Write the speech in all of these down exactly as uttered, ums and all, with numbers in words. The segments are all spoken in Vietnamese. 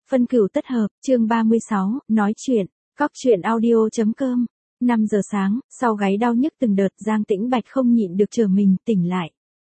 Phân cửu tất hợp, chương ba mươi sáu, nói chuyện, cóc truyện audio chấm com. năm giờ sáng, sau gáy đau nhức từng đợt, Giang Tĩnh Bạch không nhịn được trở mình, tỉnh lại.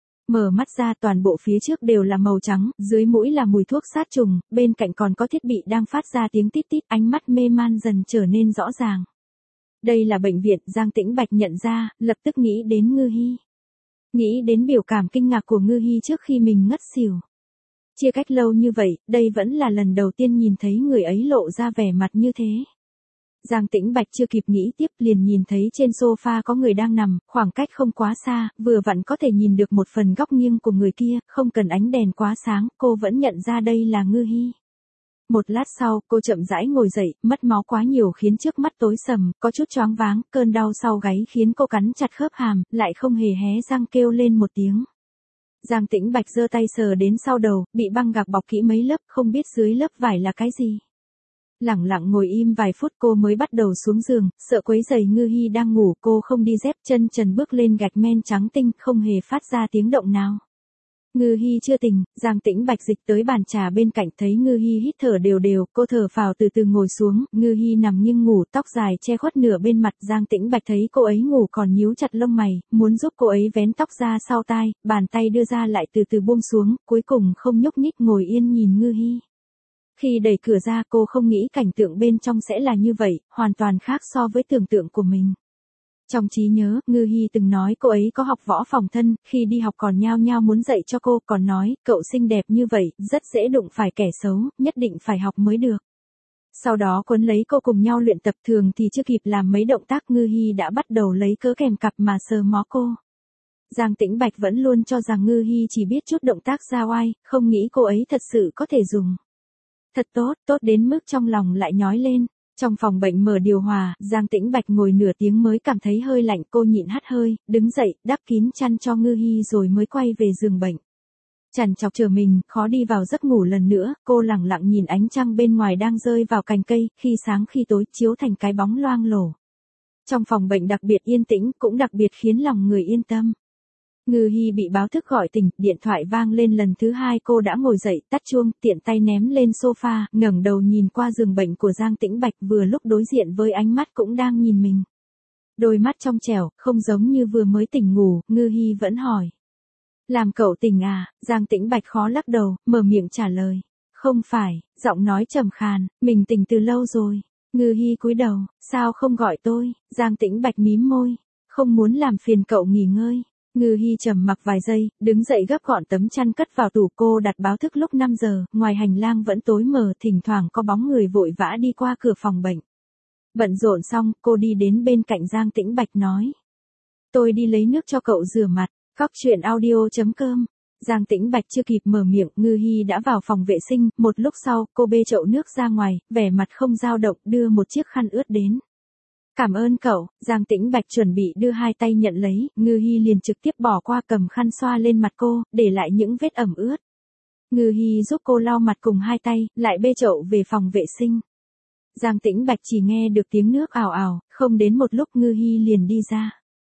Mở mắt ra, toàn bộ phía trước đều là màu trắng, dưới mũi là mùi thuốc sát trùng, bên cạnh còn có thiết bị đang phát ra tiếng tít tít, ánh mắt mê man dần trở nên rõ ràng. Đây là bệnh viện, Giang Tĩnh Bạch nhận ra, lập tức nghĩ đến Ngư Hi. Nghĩ đến biểu cảm kinh ngạc của Ngư Hi trước khi mình ngất xỉu. Chia cách lâu như vậy, đây vẫn là lần đầu tiên nhìn thấy người ấy lộ ra vẻ mặt như thế. Giang Tĩnh Bạch chưa kịp nghĩ tiếp liền nhìn thấy trên sofa có người đang nằm, khoảng cách không quá xa, vừa vặn có thể nhìn được một phần góc nghiêng của người kia, không cần ánh đèn quá sáng, cô vẫn nhận ra đây là Ngư Hi. Một lát sau, cô chậm rãi ngồi dậy, mất máu quá nhiều khiến trước mắt tối sầm, có chút choáng váng, cơn đau sau gáy khiến cô cắn chặt khớp hàm, lại không hề hé răng kêu lên một tiếng. Giang Tĩnh Bạch giơ tay sờ đến sau đầu, bị băng gạc bọc kỹ mấy lớp, không biết dưới lớp vải là cái gì. Lẳng lặng ngồi im vài phút cô mới bắt đầu xuống giường, sợ quấy rầy Ngư Hi đang ngủ, cô không đi dép, chân trần bước lên gạch men trắng tinh, không hề phát ra tiếng động nào. Ngư Hi chưa tỉnh, Giang Tĩnh Bạch dịch tới bàn trà bên cạnh, thấy Ngư Hi hít thở đều đều, cô thở phào từ từ ngồi xuống, Ngư Hi nằm nghiêng ngủ, tóc dài che khuất nửa bên mặt, Giang Tĩnh Bạch thấy cô ấy ngủ còn nhíu chặt lông mày, muốn giúp cô ấy vén tóc ra sau tai, bàn tay đưa ra lại từ từ buông xuống, cuối cùng không nhúc nhích ngồi yên nhìn Ngư Hi. Khi đẩy cửa ra cô không nghĩ cảnh tượng bên trong sẽ là như vậy, hoàn toàn khác so với tưởng tượng của mình. Trong trí nhớ, Ngư Hi từng nói cô ấy có học võ phòng thân, khi đi học còn nhao nhao muốn dạy cho cô, còn nói, cậu xinh đẹp như vậy, rất dễ đụng phải kẻ xấu, nhất định phải học mới được. Sau đó quấn lấy cô cùng nhau luyện tập, thường thì chưa kịp làm mấy động tác Ngư Hi đã bắt đầu lấy cớ kèm cặp mà sờ mó cô. Giang Tĩnh Bạch vẫn luôn cho rằng Ngư Hi chỉ biết chút động tác ra oai, không nghĩ cô ấy thật sự có thể dùng. Thật tốt, tốt đến mức trong lòng lại nhói lên. Trong phòng bệnh mở điều hòa, Giang Tĩnh Bạch ngồi nửa tiếng mới cảm thấy hơi lạnh, cô nhịn hắt hơi, đứng dậy, đắp kín chăn cho Ngư Hi rồi mới quay về giường bệnh. Trằn trọc chờ mình, khó đi vào giấc ngủ lần nữa, cô lẳng lặng nhìn ánh trăng bên ngoài đang rơi vào cành cây, khi sáng khi tối, chiếu thành cái bóng loang lổ. Trong phòng bệnh đặc biệt yên tĩnh, cũng đặc biệt khiến lòng người yên tâm. Ngư Hi bị báo thức gọi tỉnh, điện thoại vang lên lần thứ hai, cô đã ngồi dậy, tắt chuông, tiện tay ném lên sofa, ngẩng đầu nhìn qua giường bệnh của Giang Tĩnh Bạch, vừa lúc đối diện với ánh mắt cũng đang nhìn mình. Đôi mắt trong trẻo, không giống như vừa mới tỉnh ngủ, Ngư Hi vẫn hỏi. Làm cậu tỉnh à? Giang Tĩnh Bạch khó lắc đầu, mở miệng trả lời. Không phải, giọng nói trầm khàn, mình tỉnh từ lâu rồi. Ngư Hi cúi đầu, sao không gọi tôi? Giang Tĩnh Bạch mím môi, không muốn làm phiền cậu nghỉ ngơi. Ngư Hi trầm mặc vài giây, đứng dậy gấp gọn tấm chăn cất vào tủ, cô đặt báo thức lúc năm giờ, ngoài hành lang vẫn tối mờ, thỉnh thoảng có bóng người vội vã đi qua cửa phòng bệnh. Bận rộn xong, cô đi đến bên cạnh Giang Tĩnh Bạch nói. Tôi đi lấy nước cho cậu rửa mặt, cóc truyện audio chấm com. Giang Tĩnh Bạch chưa kịp mở miệng, Ngư Hi đã vào phòng vệ sinh, một lúc sau, cô bê chậu nước ra ngoài, vẻ mặt không dao động, đưa một chiếc khăn ướt đến. Cảm ơn cậu, Giang Tĩnh Bạch chuẩn bị đưa hai tay nhận lấy, Ngư Hi liền trực tiếp bỏ qua cầm khăn xoa lên mặt cô, để lại những vết ẩm ướt. Ngư Hi giúp cô lau mặt cùng hai tay, lại bê chậu về phòng vệ sinh. Giang Tĩnh Bạch chỉ nghe được tiếng nước ào ào, không đến một lúc Ngư Hi liền đi ra.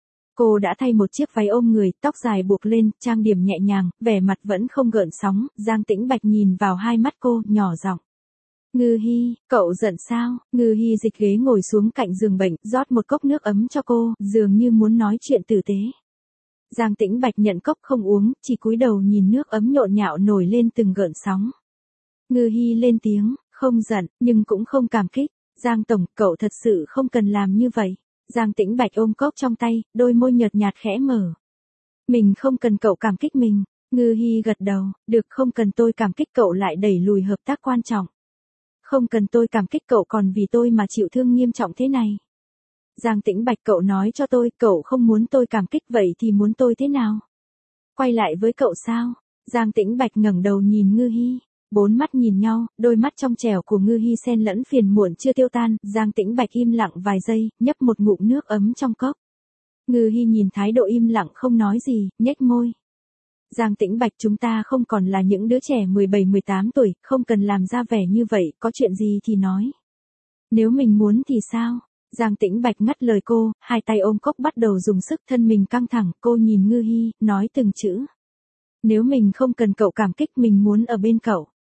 Cô đã thay một chiếc váy ôm người, tóc dài buộc lên, trang điểm nhẹ nhàng, vẻ mặt vẫn không gợn sóng, Giang Tĩnh Bạch nhìn vào hai mắt cô, nhỏ giọng. Ngư Hi, cậu giận sao? Ngư Hi dịch ghế ngồi xuống cạnh giường bệnh, rót một cốc nước ấm cho cô, dường như muốn nói chuyện tử tế. Giang Tĩnh Bạch nhận cốc không uống, chỉ cúi đầu nhìn nước ấm nhộn nhạo nổi lên từng gợn sóng. Ngư Hi lên tiếng, không giận, nhưng cũng không cảm kích. Giang Tổng, cậu thật sự không cần làm như vậy. Giang Tĩnh Bạch ôm cốc trong tay, đôi môi nhợt nhạt khẽ mở. Mình không cần cậu cảm kích mình. Ngư Hi gật đầu, được, không cần tôi cảm kích cậu lại đẩy lùi hợp tác quan trọng. Không cần tôi cảm kích cậu còn vì tôi mà chịu thương nghiêm trọng thế này. Giang Tĩnh Bạch, cậu nói cho tôi, cậu không muốn tôi cảm kích vậy thì muốn tôi thế nào? Quay lại với cậu sao? Giang Tĩnh Bạch ngẩng đầu nhìn Ngư Hi, bốn mắt nhìn nhau, đôi mắt trong trẻo của Ngư Hi xen lẫn phiền muộn chưa tiêu tan, Giang Tĩnh Bạch im lặng vài giây, nhấp một ngụm nước ấm trong cốc. Ngư Hi nhìn thái độ im lặng không nói gì, nhếch môi. Giang Tĩnh Bạch, chúng ta không còn là những đứa trẻ mười bảy mười tám tuổi, không cần làm ra vẻ như vậy, có chuyện gì thì nói. Nếu mình muốn thì sao? Giang Tĩnh Bạch ngắt lời cô, hai tay ôm cốc bắt đầu dùng sức, thân mình căng thẳng, cô nhìn Ngư Hi, nói từng chữ. Nếu mình không cần cậu cảm kích, mình muốn ở bên cậu.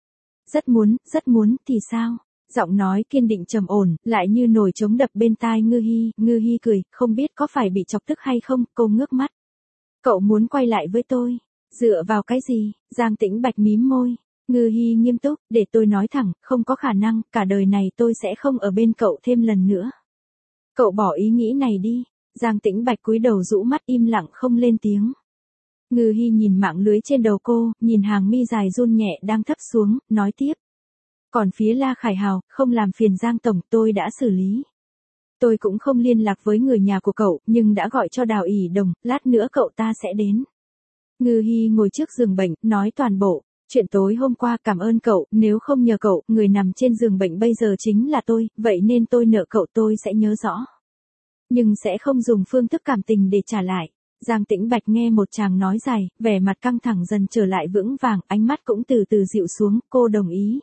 Rất muốn, rất muốn, thì sao? Giọng nói kiên định trầm ổn, lại như nồi trống đập bên tai Ngư Hi, Ngư Hi cười, không biết có phải bị chọc tức hay không, cô ngước mắt. Cậu muốn quay lại với tôi? Dựa vào cái gì? Giang Tĩnh Bạch mím môi. Ngư Hi nghiêm túc, để tôi nói thẳng, không có khả năng, cả đời này tôi sẽ không ở bên cậu thêm lần nữa. Cậu bỏ ý nghĩ này đi. Giang Tĩnh Bạch cúi đầu rũ mắt im lặng không lên tiếng. Ngư Hi nhìn mạng lưới trên đầu cô, nhìn hàng mi dài run nhẹ đang thấp xuống, nói tiếp. Còn phía La Khải Hào, không làm phiền Giang Tổng, tôi đã xử lý. Tôi cũng không liên lạc với người nhà của cậu, nhưng đã gọi cho Đào ỷ Đồng, lát nữa cậu ta sẽ đến. Ngư Hi ngồi trước giường bệnh, nói toàn bộ. Chuyện tối hôm qua cảm ơn cậu, nếu không nhờ cậu, người nằm trên giường bệnh bây giờ chính là tôi, vậy nên tôi nợ cậu tôi sẽ nhớ rõ. Nhưng sẽ không dùng phương thức cảm tình để trả lại. Giang Tĩnh Bạch nghe một chàng nói dài, vẻ mặt căng thẳng dần trở lại vững vàng, ánh mắt cũng từ từ dịu xuống, cô đồng ý.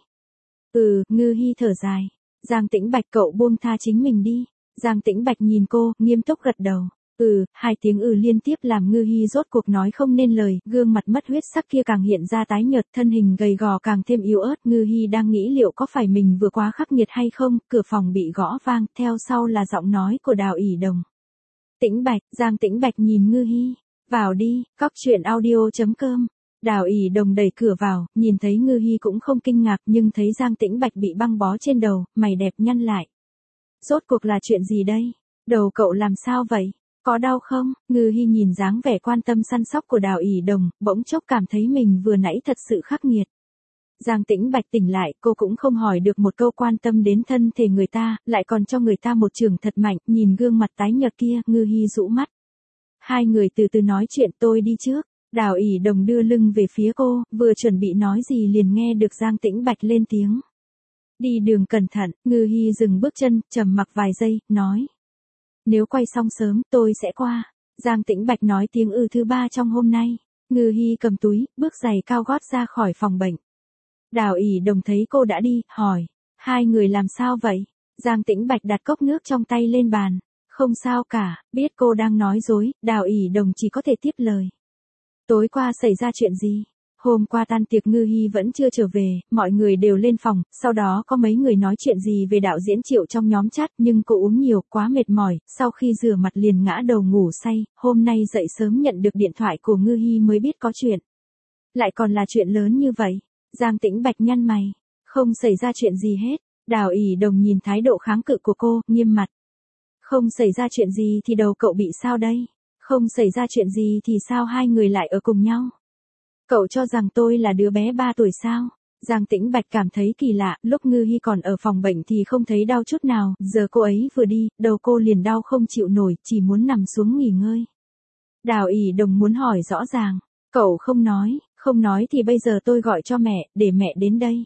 Ừ, Ngư Hi thở dài. Giang Tĩnh Bạch cậu buông tha chính mình đi. Giang Tĩnh Bạch nhìn cô, nghiêm túc gật đầu. Ừ, hai tiếng ừ liên tiếp làm Ngư Hi rốt cuộc nói không nên lời, gương mặt mất huyết sắc kia càng hiện ra tái nhợt, thân hình gầy gò càng thêm yếu ớt. Ngư Hi đang nghĩ liệu có phải mình vừa quá khắc nghiệt hay không, cửa phòng bị gõ vang, theo sau là giọng nói của Đào ỷ Đồng. Tĩnh Bạch, Giang Tĩnh Bạch nhìn Ngư Hi. Vào đi, cóc truyện audio chấm com. Đào ỷ Đồng đẩy cửa vào, nhìn thấy Ngư Hi cũng không kinh ngạc nhưng thấy Giang Tĩnh Bạch bị băng bó trên đầu, mày đẹp nhăn lại. Rốt cuộc là chuyện gì đây? Đầu cậu làm sao vậy? Có đau không? Ngư Hi nhìn dáng vẻ quan tâm săn sóc của Đào ỷ Đồng, bỗng chốc cảm thấy mình vừa nãy thật sự khắc nghiệt. Giang Tĩnh Bạch tỉnh lại, cô cũng không hỏi được một câu quan tâm đến thân thể người ta, lại còn cho người ta một chưởng thật mạnh, nhìn gương mặt tái nhợt kia, Ngư Hi rũ mắt. Hai người từ từ nói chuyện, tôi đi trước. Đào ỷ Đồng đưa lưng về phía cô, vừa chuẩn bị nói gì liền nghe được Giang Tĩnh Bạch lên tiếng. Đi đường cẩn thận. Ngư Hi dừng bước chân, trầm mặc vài giây, nói. Nếu quay xong sớm, tôi sẽ qua. Giang Tĩnh Bạch nói tiếng ừ thứ ba trong hôm nay. Ngư Hi cầm túi, bước giày cao gót ra khỏi phòng bệnh. Đào ỷ Đồng thấy cô đã đi, hỏi. Hai người làm sao vậy? Giang Tĩnh Bạch đặt cốc nước trong tay lên bàn. Không sao cả, biết cô đang nói dối, Đào ỷ Đồng chỉ có thể tiếp lời. Tối qua xảy ra chuyện gì? Hôm qua tan tiệc Ngư Hi vẫn chưa trở về, mọi người đều lên phòng, sau đó có mấy người nói chuyện gì về đạo diễn Triệu trong nhóm chat, nhưng cô uống nhiều, quá mệt mỏi, sau khi rửa mặt liền ngã đầu ngủ say, hôm nay dậy sớm nhận được điện thoại của Ngư Hi mới biết có chuyện. Lại còn là chuyện lớn như vậy. Giang Tĩnh Bạch nhăn mày. Không xảy ra chuyện gì hết. Đào ỷ Đồng nhìn thái độ kháng cự của cô, nghiêm mặt. Không xảy ra chuyện gì thì đầu cậu bị sao đây? Không xảy ra chuyện gì thì sao hai người lại ở cùng nhau? Cậu cho rằng tôi là đứa bé ba tuổi sao? Giang Tĩnh Bạch cảm thấy kỳ lạ, lúc Ngư Hi còn ở phòng bệnh thì không thấy đau chút nào, giờ cô ấy vừa đi, đầu cô liền đau không chịu nổi, chỉ muốn nằm xuống nghỉ ngơi. Đào ỷ Đồng muốn hỏi rõ ràng, cậu không nói, không nói thì bây giờ tôi gọi cho mẹ, để mẹ đến đây.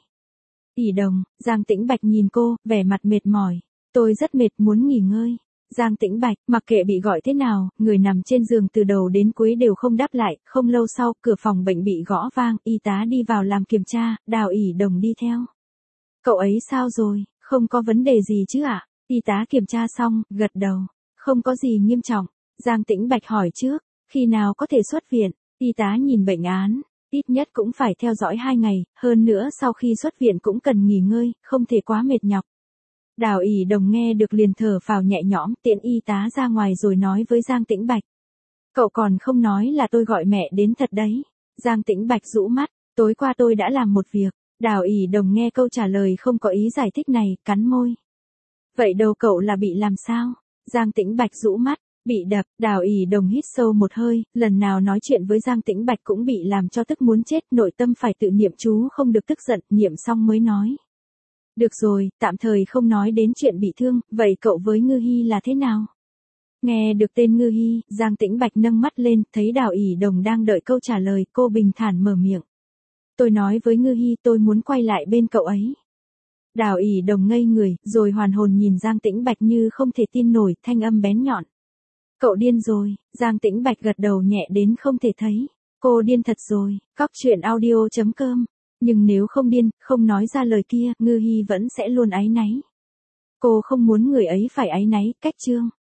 ỷ Đồng, Giang Tĩnh Bạch nhìn cô, vẻ mặt mệt mỏi, tôi rất mệt muốn nghỉ ngơi. Giang Tĩnh Bạch, mặc kệ bị gọi thế nào, người nằm trên giường từ đầu đến cuối đều không đáp lại, không lâu sau, cửa phòng bệnh bị gõ vang, y tá đi vào làm kiểm tra, Đào ỷ Đồng đi theo. Cậu ấy sao rồi, không có vấn đề gì chứ ạ? Y tá kiểm tra xong, gật đầu, không có gì nghiêm trọng. Giang Tĩnh Bạch hỏi trước, khi nào có thể xuất viện? Y tá nhìn bệnh án, ít nhất cũng phải theo dõi hai ngày, hơn nữa sau khi xuất viện cũng cần nghỉ ngơi, không thể quá mệt nhọc. Đào ỷ Đồng nghe được liền thở phào nhẹ nhõm, tiễn y tá ra ngoài rồi nói với Giang Tĩnh Bạch. Cậu còn không nói là tôi gọi mẹ đến thật đấy. Giang Tĩnh Bạch rũ mắt, tối qua tôi đã làm một việc. Đào ỷ Đồng nghe câu trả lời không có ý giải thích này, cắn môi. Vậy đầu cậu là bị làm sao? Giang Tĩnh Bạch rũ mắt, bị đập. Đào ỷ Đồng hít sâu một hơi, lần nào nói chuyện với Giang Tĩnh Bạch cũng bị làm cho tức muốn chết, nội tâm phải tự niệm chú không được tức giận, niệm xong mới nói. Được rồi, tạm thời không nói đến chuyện bị thương, vậy cậu với Ngư Hi là thế nào? Nghe được tên Ngư Hi, Giang Tĩnh Bạch nâng mắt lên, thấy Đào ỷ Đồng đang đợi câu trả lời, cô bình thản mở miệng. Tôi nói với Ngư Hi tôi muốn quay lại bên cậu ấy. Đào ỷ Đồng ngây người, rồi hoàn hồn nhìn Giang Tĩnh Bạch như không thể tin nổi, thanh âm bén nhọn. Cậu điên rồi. Giang Tĩnh Bạch gật đầu nhẹ đến không thể thấy. Cô điên thật rồi. Cóc truyện audio chấm com. Nhưng nếu không điên, không nói ra lời kia, Ngư Hi vẫn sẽ luôn áy náy. Cô không muốn người ấy phải áy náy, cách chương.